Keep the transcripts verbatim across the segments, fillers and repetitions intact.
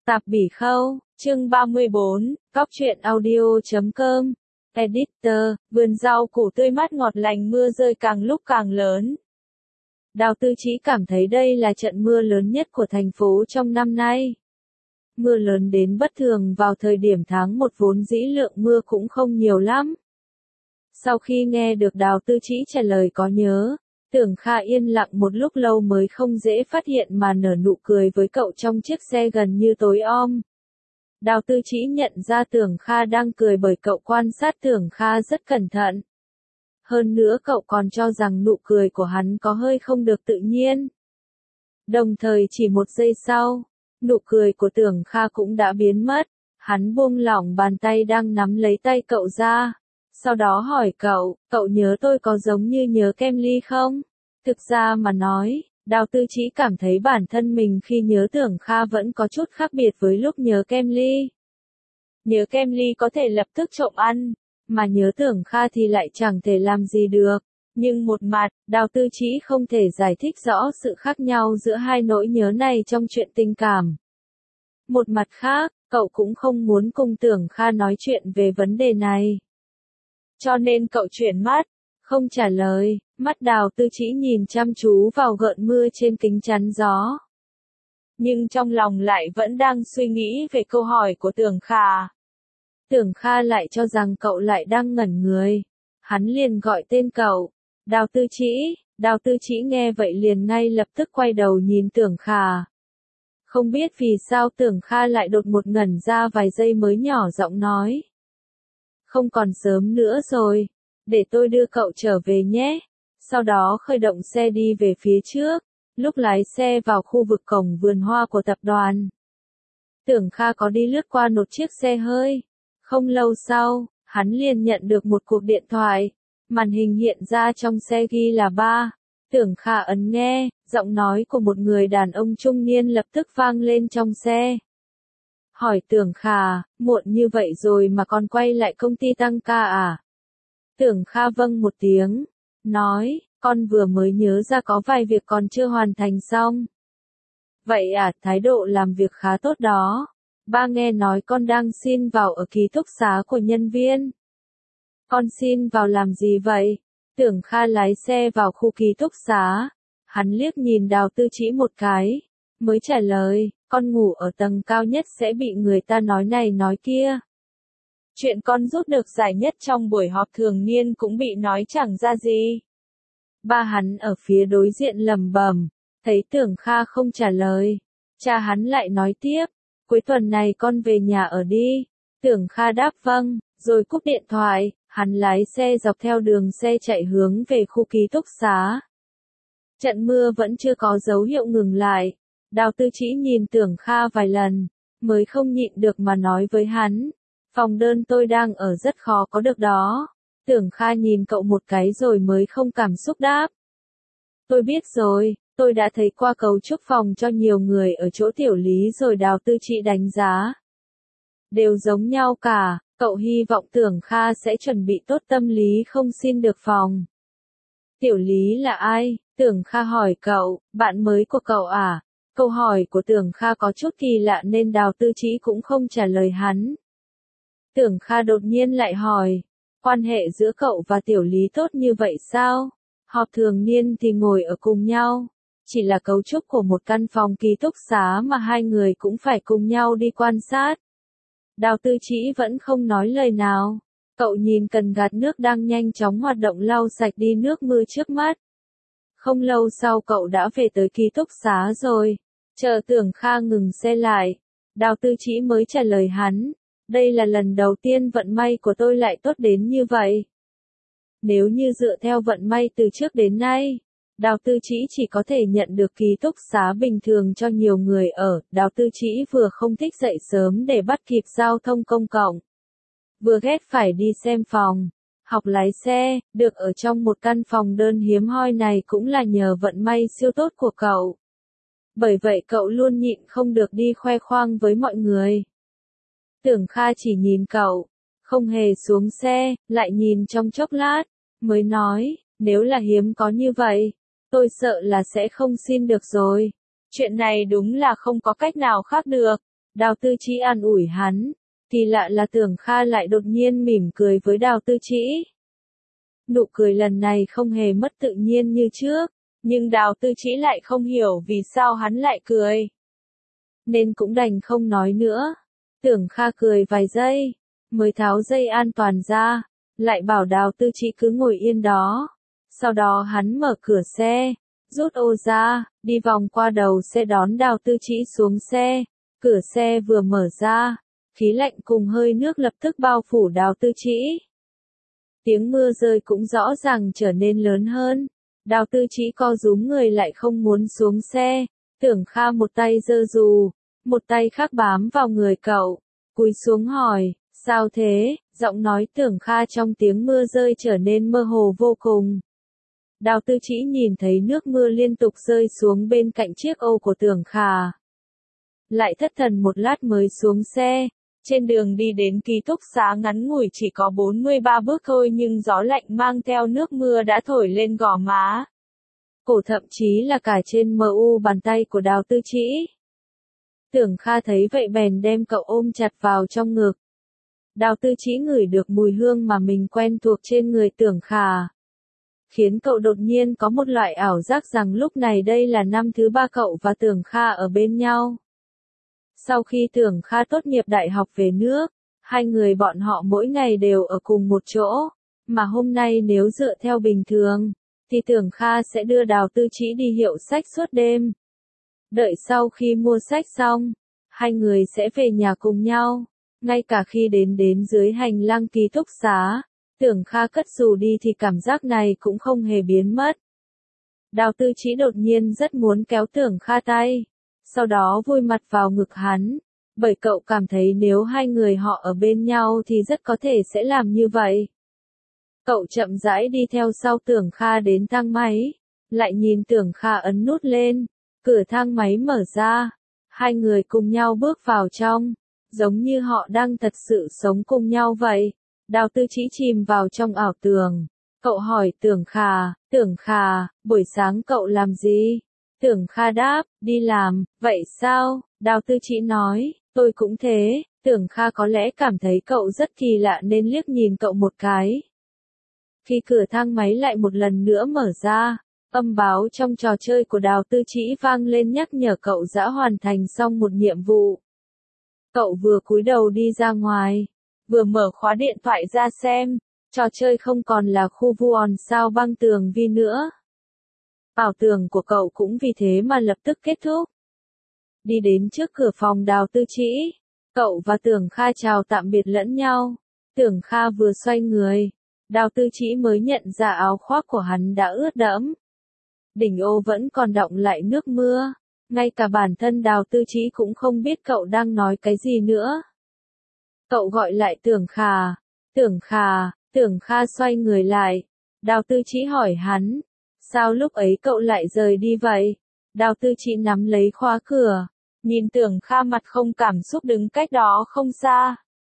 Tạp Bỉ Khâu, chương ba mươi bốn, Cóc truyện audio chấm com, Editor, vườn rau củ tươi mát ngọt lành mưa rơi càng lúc càng lớn. Đào Tư Chí cảm thấy đây là trận mưa lớn nhất của thành phố trong năm nay. Mưa lớn đến bất thường vào thời điểm tháng một vốn dĩ lượng mưa cũng không nhiều lắm. Sau khi nghe được Đào Tư Chí trả lời có nhớ, Tưởng Kha yên lặng một lúc lâu mới không dễ phát hiện mà nở nụ cười với cậu trong chiếc xe gần như tối om. Đào Tư Chí nhận ra Tưởng Kha đang cười bởi cậu quan sát Tưởng Kha rất cẩn thận. Hơn nữa cậu còn cho rằng nụ cười của hắn có hơi không được tự nhiên. Đồng thời chỉ một giây sau, nụ cười của Tưởng Kha cũng đã biến mất, hắn buông lỏng bàn tay đang nắm lấy tay cậu ra. Sau đó hỏi cậu, cậu nhớ tôi có giống như nhớ Kem Ly không? Thực ra mà nói, Đào Tư Chí cảm thấy bản thân mình khi nhớ Tưởng Kha vẫn có chút khác biệt với lúc nhớ Kem Ly. Nhớ Kem Ly có thể lập tức trộm ăn, mà nhớ Tưởng Kha thì lại chẳng thể làm gì được. Nhưng một mặt, Đào Tư Chí không thể giải thích rõ sự khác nhau giữa hai nỗi nhớ này trong chuyện tình cảm. Một mặt khác, cậu cũng không muốn cùng Tưởng Kha nói chuyện về vấn đề này. Cho nên cậu chuyển mắt, không trả lời, mắt Đào Tư Chí nhìn chăm chú vào gợn mưa trên kính chắn gió. Nhưng trong lòng lại vẫn đang suy nghĩ về câu hỏi của Tưởng Kha. Tưởng Kha lại cho rằng cậu lại đang ngẩn người. Hắn liền gọi tên cậu, Đào Tư Chí. Đào Tư Chí nghe vậy liền ngay lập tức quay đầu nhìn Tưởng Kha. Không biết vì sao Tưởng Kha lại đột một ngẩn ra vài giây mới nhỏ giọng nói. Không còn sớm nữa rồi, để tôi đưa cậu trở về nhé. Sau đó khởi động xe đi về phía trước, lúc lái xe vào khu vực cổng vườn hoa của tập đoàn. Tưởng Kha có đi lướt qua một chiếc xe hơi. Không lâu sau, hắn liền nhận được một cuộc điện thoại. Màn hình hiện ra trong xe ghi là ba. Tưởng Kha ấn nghe, giọng nói của một người đàn ông trung niên lập tức vang lên trong xe. Hỏi Tưởng Kha, muộn như vậy rồi mà còn quay lại công ty tăng ca à? Tưởng Kha vâng một tiếng, nói, con vừa mới nhớ ra có vài việc còn chưa hoàn thành xong. Vậy à, thái độ làm việc khá tốt đó. Ba nghe nói con đang xin vào ở ký túc xá của nhân viên. Con xin vào làm gì vậy? Tưởng Kha lái xe vào khu ký túc xá. Hắn liếc nhìn Đào Tư Chí một cái, mới trả lời, con ngủ ở tầng cao nhất sẽ bị người ta nói này nói kia. Chuyện con rút được giải nhất trong buổi họp thường niên cũng bị nói chẳng ra gì. Ba hắn ở phía đối diện lẩm bẩm, thấy Tưởng Kha không trả lời. Cha hắn lại nói tiếp, cuối tuần này con về nhà ở đi. Tưởng Kha đáp vâng, rồi cúp điện thoại, hắn lái xe dọc theo đường xe chạy hướng về khu ký túc xá. Trận mưa vẫn chưa có dấu hiệu ngừng lại. Đào Tư Chí nhìn Tưởng Kha vài lần, mới không nhịn được mà nói với hắn. Phòng đơn tôi đang ở rất khó có được đó. Tưởng Kha nhìn cậu một cái rồi mới không cảm xúc đáp. Tôi biết rồi, tôi đã thấy qua cấu trúc phòng cho nhiều người ở chỗ Tiểu Lý rồi. Đào Tư Chí đánh giá. Đều giống nhau cả, cậu hy vọng Tưởng Kha sẽ chuẩn bị tốt tâm lý không xin được phòng. Tiểu Lý là ai? Tưởng Kha hỏi cậu, bạn mới của cậu à? Câu hỏi của Tưởng Kha có chút kỳ lạ nên Đào Tư Chí cũng không trả lời hắn. Tưởng Kha đột nhiên lại hỏi, quan hệ giữa cậu và Tiểu Lý tốt như vậy sao? Họp thường niên thì ngồi ở cùng nhau, chỉ là cấu trúc của một căn phòng ký túc xá mà hai người cũng phải cùng nhau đi quan sát. Đào Tư Chí vẫn không nói lời nào, cậu nhìn cần gạt nước đang nhanh chóng hoạt động lau sạch đi nước mưa trước mắt. Không lâu sau cậu đã về tới ký túc xá rồi. Chờ Tưởng Kha ngừng xe lại, Đào Tư Chí mới trả lời hắn, đây là lần đầu tiên vận may của tôi lại tốt đến như vậy. Nếu như dựa theo vận may từ trước đến nay, Đào Tư Chí chỉ có thể nhận được ký túc xá bình thường cho nhiều người ở. Đào Tư Chí vừa không thích dậy sớm để bắt kịp giao thông công cộng, vừa ghét phải đi xem phòng, học lái xe, được ở trong một căn phòng đơn hiếm hoi này cũng là nhờ vận may siêu tốt của cậu. Bởi vậy cậu luôn nhịn không được đi khoe khoang với mọi người. Tưởng Kha chỉ nhìn cậu, không hề xuống xe, lại nhìn trong chốc lát, mới nói, nếu là hiếm có như vậy, tôi sợ là sẽ không xin được rồi. Chuyện này đúng là không có cách nào khác được. Đào Tư Chí an ủi hắn. Kỳ lạ là Tưởng Kha lại đột nhiên mỉm cười với Đào Tư Chí. Nụ cười lần này không hề mất tự nhiên như trước, nhưng Đào Tư Chí lại không hiểu vì sao hắn lại cười. Nên cũng đành không nói nữa. Tưởng Kha cười vài giây, mới tháo dây an toàn ra, lại bảo Đào Tư Chí cứ ngồi yên đó. Sau đó hắn mở cửa xe, rút ô ra, đi vòng qua đầu xe đón Đào Tư Chí xuống xe. Cửa xe vừa mở ra, khí lạnh cùng hơi nước lập tức bao phủ Đào Tư Chí. Tiếng mưa rơi cũng rõ ràng trở nên lớn hơn. Đào Tư Chí co rúm người lại không muốn xuống xe. Tưởng Kha một tay giơ dù, một tay khác bám vào người cậu, cúi xuống hỏi, sao thế? Giọng nói Tưởng Kha trong tiếng mưa rơi trở nên mơ hồ vô cùng. Đào Tư Chí nhìn thấy nước mưa liên tục rơi xuống bên cạnh chiếc ô của Tưởng Kha. Lại thất thần một lát mới xuống xe. Trên đường đi đến ký túc xá ngắn ngủi chỉ có bốn mươi ba bước thôi nhưng gió lạnh mang theo nước mưa đã thổi lên gò má. Cổ thậm chí là cả trên mờ u bàn tay của Đào Tư Chí. Tưởng Kha thấy vậy bèn đem cậu ôm chặt vào trong ngực. Đào Tư Chí ngửi được mùi hương mà mình quen thuộc trên người Tưởng Kha. Khiến cậu đột nhiên có một loại ảo giác rằng lúc này đây là năm thứ ba cậu và Tưởng Kha ở bên nhau. Sau khi Tưởng Kha tốt nghiệp đại học về nước, hai người bọn họ mỗi ngày đều ở cùng một chỗ, mà hôm nay nếu dựa theo bình thường, thì Tưởng Kha sẽ đưa Đào Tư Chí đi hiệu sách suốt đêm. Đợi sau khi mua sách xong, hai người sẽ về nhà cùng nhau. Ngay cả khi đến đến dưới hành lang ký túc xá, Tưởng Kha cất dù đi thì cảm giác này cũng không hề biến mất. Đào Tư Chí đột nhiên rất muốn kéo Tưởng Kha tay, sau đó vùi mặt vào ngực hắn, bởi cậu cảm thấy nếu hai người họ ở bên nhau thì rất có thể sẽ làm như vậy. Cậu chậm rãi đi theo sau Tưởng Kha đến thang máy, lại nhìn Tưởng Kha ấn nút lên, cửa thang máy mở ra, hai người cùng nhau bước vào trong, giống như họ đang thật sự sống cùng nhau vậy. Đào Tư Chí chìm vào trong ảo tưởng, cậu hỏi Tưởng Kha, Tưởng Kha, buổi sáng cậu làm gì? Tưởng Kha đáp, đi làm, vậy sao? Đào Tư Chí nói, tôi cũng thế. Tưởng Kha có lẽ cảm thấy cậu rất kỳ lạ nên liếc nhìn cậu một cái. Khi cửa thang máy lại một lần nữa mở ra, âm báo trong trò chơi của Đào Tư Chí vang lên nhắc nhở cậu đã hoàn thành xong một nhiệm vụ. Cậu vừa cúi đầu đi ra ngoài, vừa mở khóa điện thoại ra xem, trò chơi không còn là khu vuông sao băng tường vi nữa. Ảo tưởng của cậu cũng vì thế mà lập tức kết thúc. Đi đến trước cửa phòng Đào Tư Chí, cậu và Tưởng Kha chào tạm biệt lẫn nhau. Tưởng Kha vừa xoay người, Đào Tư Chí mới nhận ra áo khoác của hắn đã ướt đẫm. Đỉnh ô vẫn còn đọng lại nước mưa, ngay cả bản thân Đào Tư Chí cũng không biết cậu đang nói cái gì nữa. Cậu gọi lại Tưởng Kha, Tưởng Kha, Tưởng Kha xoay người lại. Đào Tư Chí hỏi hắn, sao lúc ấy cậu lại rời đi vậy? Đào Tư Chí nắm lấy khóa cửa, nhìn Tưởng Kha mặt không cảm xúc đứng cách đó không xa.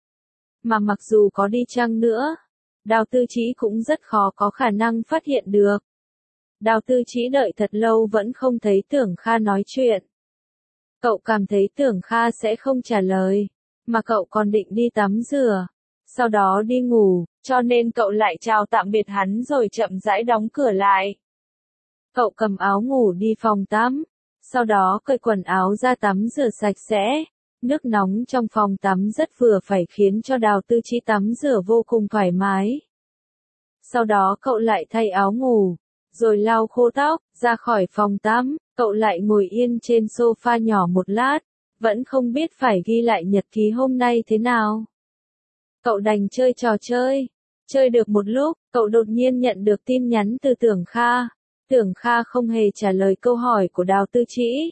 Mà mặc dù có đi chăng nữa, Đào Tư Chí cũng rất khó có khả năng phát hiện được. Đào Tư Chí đợi thật lâu vẫn không thấy Tưởng Kha nói chuyện. Cậu cảm thấy Tưởng Kha sẽ không trả lời, mà cậu còn định đi tắm rửa, sau đó đi ngủ, cho nên cậu lại chào tạm biệt hắn rồi chậm rãi đóng cửa lại. Cậu cầm áo ngủ đi phòng tắm, sau đó cởi quần áo ra tắm rửa sạch sẽ. Nước nóng trong phòng tắm rất vừa phải khiến cho Đào Tư Chí tắm rửa vô cùng thoải mái. Sau đó cậu lại thay áo ngủ, rồi lau khô tóc, ra khỏi phòng tắm, cậu lại ngồi yên trên sofa nhỏ một lát, vẫn không biết phải ghi lại nhật ký hôm nay thế nào. Cậu đành chơi trò chơi. Chơi được một lúc, cậu đột nhiên nhận được tin nhắn từ Tưởng Kha. Tưởng Kha không hề trả lời câu hỏi của Đào Tư Chí.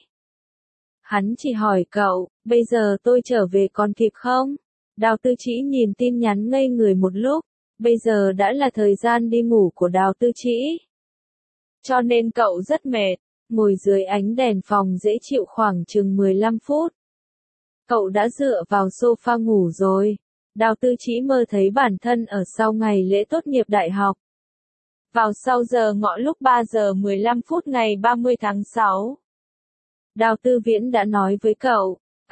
Hắn chỉ hỏi cậu, bây giờ tôi trở về còn kịp không? Đào Tư Chí nhìn tin nhắn ngây người một lúc, bây giờ đã là thời gian đi ngủ của Đào Tư Chí. Cho nên cậu rất mệt, ngồi dưới ánh đèn phòng dễ chịu khoảng chừng mười lăm phút. Cậu đã dựa vào sofa ngủ rồi. Đào Tư Chí mơ thấy bản thân ở sau ngày lễ tốt nghiệp đại học. Vào sau giờ ngọ lúc ba giờ mười lăm phút ngày ba mươi tháng sáu. Đào Tư Viễn đã nói với cậu,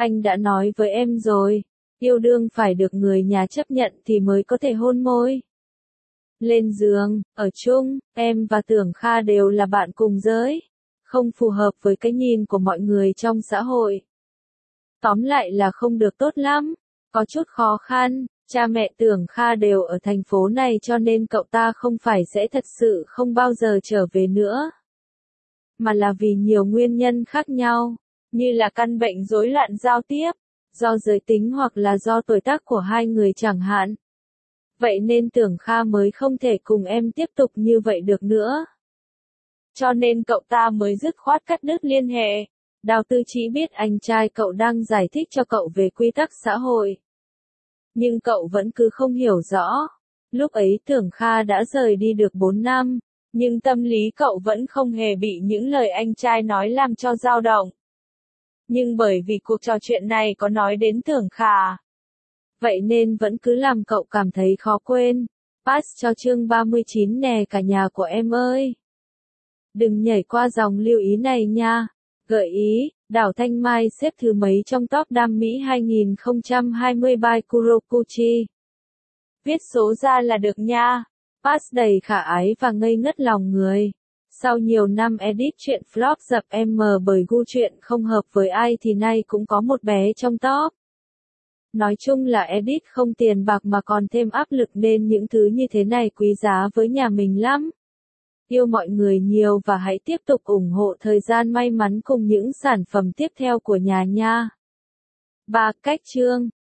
Anh đã nói với em rồi, yêu đương phải được người nhà chấp nhận thì mới có thể hôn môi. Lên giường, ở chung, em và Tưởng Kha đều là bạn cùng giới. Không phù hợp với cái nhìn của mọi người trong xã hội. Tóm lại là không được tốt lắm, có chút khó khăn, cha mẹ Tưởng Kha đều ở thành phố này cho nên cậu ta không phải sẽ thật sự không bao giờ trở về nữa. Mà là vì nhiều nguyên nhân khác nhau, như là căn bệnh rối loạn giao tiếp, do giới tính hoặc là do tuổi tác của hai người chẳng hạn. Vậy nên Tưởng Kha mới không thể cùng em tiếp tục như vậy được nữa. Cho nên cậu ta mới dứt khoát cắt đứt liên hệ. Đào Tư Chí biết anh trai cậu đang giải thích cho cậu về quy tắc xã hội. Nhưng cậu vẫn cứ không hiểu rõ. Lúc ấy Tưởng Kha đã rời đi được bốn năm, nhưng tâm lý cậu vẫn không hề bị những lời anh trai nói làm cho dao động. Nhưng bởi vì cuộc trò chuyện này có nói đến Tưởng Kha, vậy nên vẫn cứ làm cậu cảm thấy khó quên. Pass cho chương ba mươi chín nè cả nhà của em ơi. Đừng nhảy qua dòng lưu ý này nha. Gợi ý, Đảo Thanh Mai xếp thứ mấy trong top đam mỹ hai không hai không by Kurokuchi. Viết số ra là được nha. Pass đầy khả ái và ngây ngất lòng người. Sau nhiều năm edit chuyện flop dập em bởi gu chuyện không hợp với ai thì nay cũng có một bé trong top. Nói chung là edit không tiền bạc mà còn thêm áp lực nên những thứ như thế này quý giá với nhà mình lắm. Yêu mọi người nhiều và hãy tiếp tục ủng hộ thời gian may mắn cùng những sản phẩm tiếp theo của nhà nha. ba. Cách chương